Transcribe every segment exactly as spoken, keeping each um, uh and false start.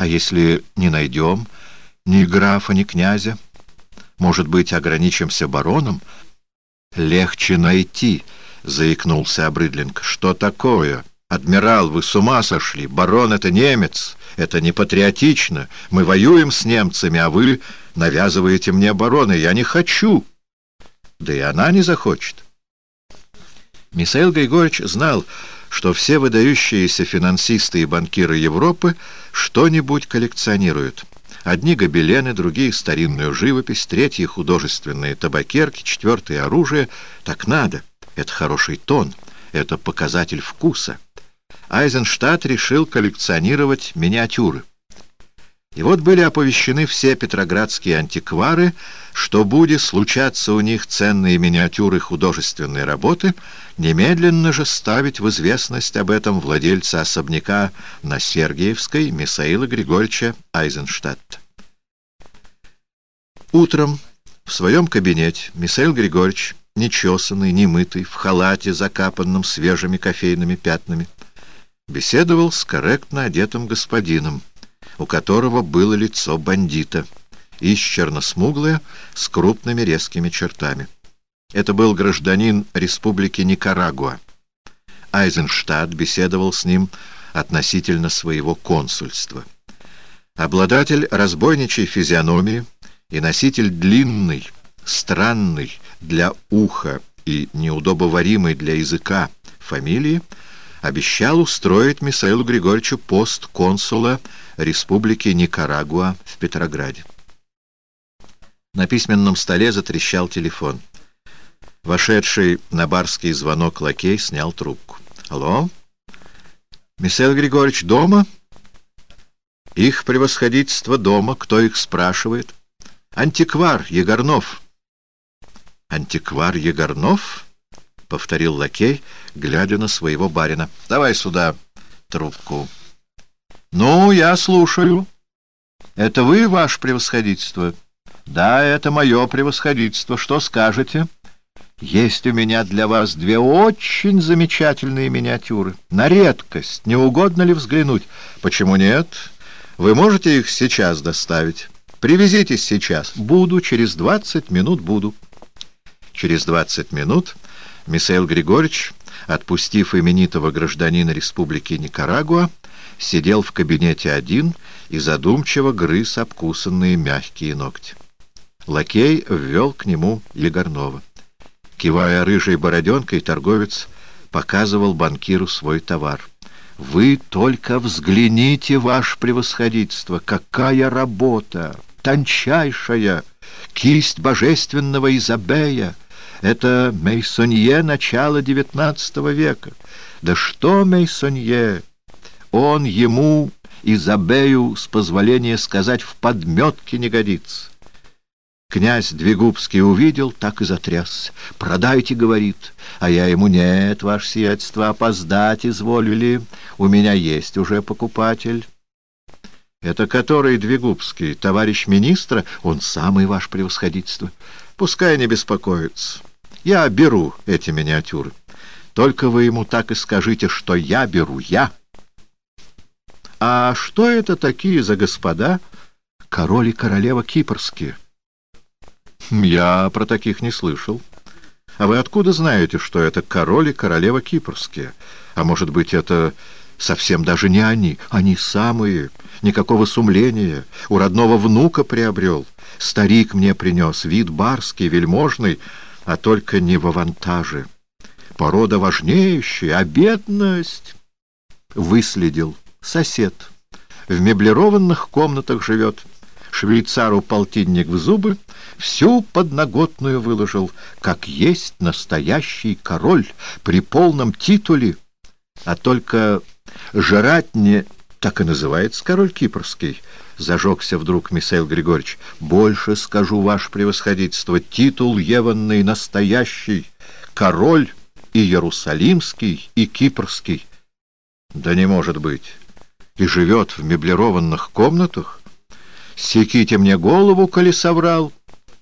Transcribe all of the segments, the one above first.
А если не найдем ни графа, ни князя? Может быть, ограничимся бароном? Легче найти, — заикнулся Обрыдлинг. Что такое? Адмирал, вы с ума сошли? Барон — это немец. Это не патриотично. Мы воюем с немцами, а вы навязываете мне барона. Я не хочу. Да и она не захочет. Михаил Григорьевич знал, что все выдающиеся финансисты и банкиры Европы что-нибудь коллекционируют. Одни гобелены, другие старинную живопись, третьи художественные табакерки, четвертые оружие. Так надо. Это хороший тон. Это показатель вкуса. Айзенштадт решил коллекционировать миниатюры. И вот были оповещены все петроградские антиквары, что будет случаться у них ценные миниатюры художественной работы, немедленно же ставить в известность об этом владельца особняка на Сергиевской Михаила Григорьевича Айзенштадта. Утром в своем кабинете Михаил Григорьевич, нечесанный, немытый, в халате, закапанном свежими кофейными пятнами, беседовал с корректно одетым господином, у которого было лицо бандита, исчерно-смуглое, с крупными резкими чертами. Это был гражданин Республики Никарагуа. Айзенштадт беседовал с ним относительно своего консульства. Обладатель разбойничьей физиономии и носитель длинной, странной для уха и неудобоваримой для языка фамилии обещал устроить Михаилу Григорьевичу пост консула Республики Никарагуа в Петрограде. На письменном столе затрещал телефон. Вошедший на барский звонок лакей снял трубку. «Алло? Михаил Григорьевич дома?» «Их превосходительство дома. Кто их спрашивает?» «Антиквар Егорнов». «Антиквар Егорнов?» — повторил лакей, глядя на своего барина. «Давай сюда трубку». «Ну, я слушаю. Это вы, ваше превосходительство?» «Да, это мое превосходительство. Что скажете?» «Есть у меня для вас две очень замечательные миниатюры. На редкость. Не угодно ли взглянуть?» «Почему нет? Вы можете их сейчас доставить? Привезите сейчас». «Буду. Через двадцать минут буду». Через двадцать минут Михаил Григорьевич, отпустив именитого гражданина Республики Никарагуа, сидел в кабинете один и задумчиво грыз обкусанные мягкие ногти. Лакей ввел к нему Егорнова. Кивая рыжей бороденкой, торговец показывал банкиру свой товар. «Вы только взгляните, ваше превосходительство! Какая работа! Тончайшая! Кисть божественного Изабея! Это Мейсонье начала девятнадцатого века! Да что Мейсонье! Он ему, Изабею, с позволения сказать, в подметке не годится!» Князь Двигубский увидел, так и затрясся. «Продайте, — говорит, — а я ему: нет, ваше сиятельство, опоздать изволили, у меня есть уже покупатель». «Это который Двигубский, товарищ министра?» «Он самый, ваше превосходительство». «Пускай не беспокоится. Я беру эти миниатюры. Только вы ему так и скажите, что я беру, я». «А что это такие за господа?» «Король и королева кипрские». «Я про таких не слышал. А вы откуда знаете, что это король и королева кипрские? А может быть, это совсем даже не они? Они самые. Никакого сумления. У родного внука приобрел. Старик мне принес. Вид барский, вельможный, а только не в авантаже. Порода важнейшая, а бедность...» Выследил. Сосед. В меблированных комнатах живет. Швейцару полтинник в зубы, всю подноготную выложил, как есть настоящий король при полном титуле. А только жрать не... Так и называется король кипрский. Зажегся вдруг Михаил Григорьевич. Больше скажу, ваше превосходительство, титул еванный настоящий. Король и иерусалимский, и кипрский. Да не может быть. И живет в меблированных комнатах? Секите мне голову, коли соврал.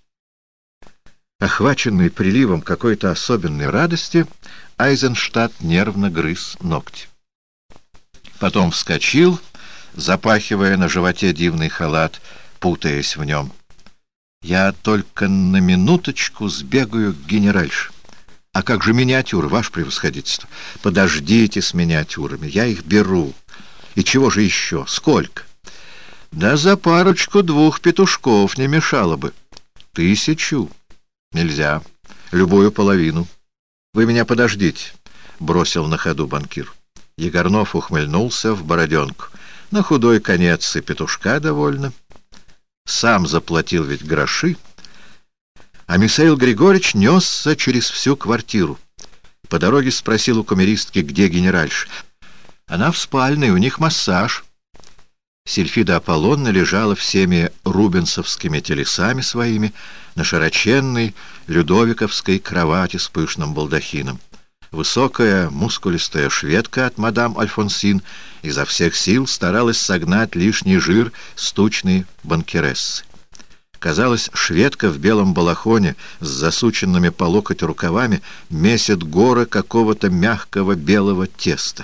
Охваченный приливом какой-то особенной радости, Айзенштадт нервно грыз ногти. Потом вскочил, запахивая на животе дивный халат, путаясь в нем. «Я только на минуточку сбегаю к генеральше. А как же миниатюры, ваше превосходительство?» «Подождите с миниатюрами, я их беру. И чего же еще? Сколько?» «Да за парочку-двух петушков не мешало бы». «Тысячу?» «Нельзя. Любую половину». «Вы меня подождите», — бросил на ходу банкир. Егорнов ухмыльнулся в бороденку. На худой конец и петушка довольно. Сам заплатил ведь гроши. А Михаил Григорьевич несся через всю квартиру. По дороге спросил у камеристки, где генеральша. Она в спальне, у них массаж. Сильфида Аполлонна лежала всеми рубенсовскими телесами своими на широченной людовиковской кровати с пышным балдахином. Высокая, мускулистая шведка от мадам Альфонсин изо всех сил старалась согнать лишний жир с тучной банкирессы. Казалось, шведка в белом балахоне с засученными по локоть рукавами месит горы какого-то мягкого белого теста.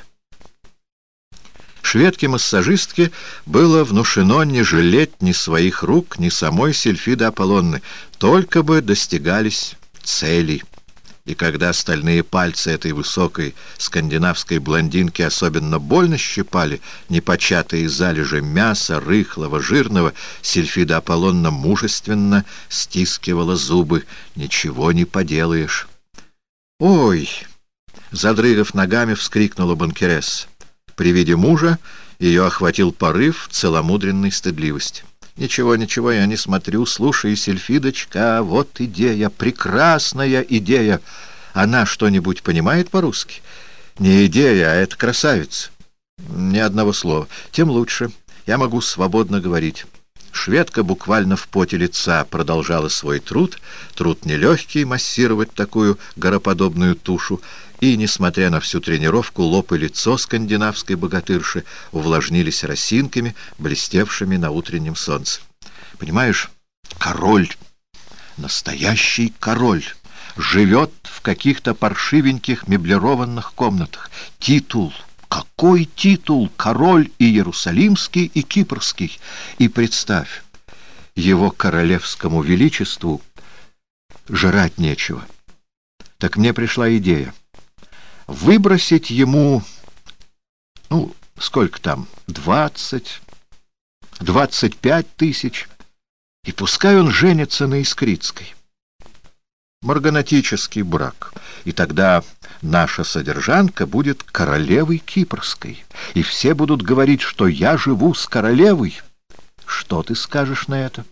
Шведке-массажистке было внушено не жалеть ни своих рук, ни самой Сильфиды Аполлонны, только бы достигались цели. И когда стальные пальцы этой высокой скандинавской блондинки особенно больно щипали непочатые залежи мяса, рыхлого, жирного, Сильфида Аполлонна мужественно стискивала зубы. Ничего не поделаешь. «Ой!» — задрыгав ногами, вскрикнула банкиресса. При виде мужа ее охватил порыв целомудренной стыдливости. «Ничего, ничего, я не смотрю. Слушай, Сильфидочка, вот идея, прекрасная идея. Она что-нибудь понимает по-русски?» «Не идея, а это красавица». «Ни одного слова. Тем лучше. Я могу свободно говорить». Шведка буквально в поте лица продолжала свой труд. Труд нелегкий, массировать такую гороподобную тушу. И, несмотря на всю тренировку, лоб и лицо скандинавской богатырши увлажнились росинками, блестевшими на утреннем солнце. «Понимаешь, король, настоящий король, живет в каких-то паршивеньких меблированных комнатах. Титул! Какой титул! Король и Иерусалимский, и Кипрский! И представь, его королевскому величеству жрать нечего. Так мне пришла идея. Выбросить ему, ну, сколько там, двадцать, двадцать пять тысяч, и пускай он женится на Искрицкой. Марганатический брак, и тогда наша содержанка будет королевой Кипрской, и все будут говорить, что я живу с королевой. Что ты скажешь на это?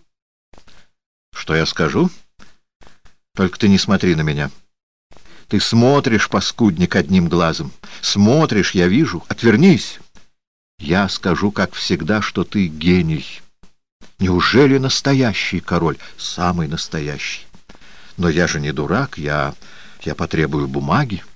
Что я скажу? Только ты не смотри на меня. Ты смотришь, паскудник, одним глазом. Смотришь, я вижу. Отвернись. Я скажу, как всегда, что ты гений. Неужели настоящий король? Самый настоящий. Но я же не дурак, я, я потребую бумаги.